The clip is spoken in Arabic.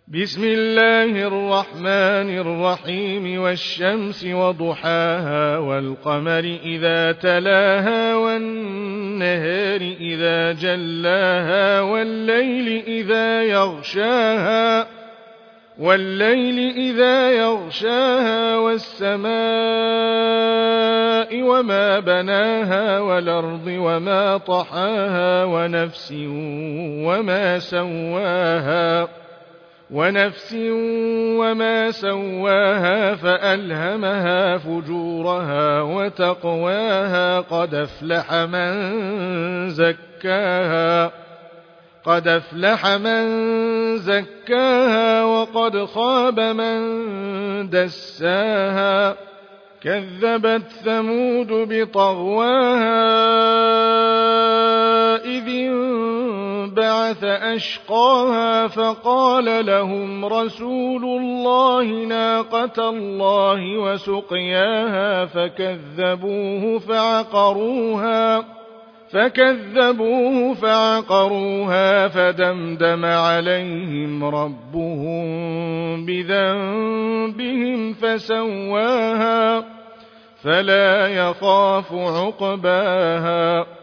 بسم الله الرحمن الرحيم والشمس وضحاها والقمر إذا تلاها والنهار إذا جلاها والليل إذا يغشاها والسماء وما بناها والأرض وما طحاها ونفس وما سواها فألهمها فجورها وتقواها قد أفلح من زكاها وقد خاب من دساها كذبت ثمود بطغواها إذ انبعث أشقاها فقال لهم رسول الله ناقة الله وسقياها فكذبوه فعقروها فدمدم عليهم ربهم بذنبهم فسواها فلا يخاف عقباها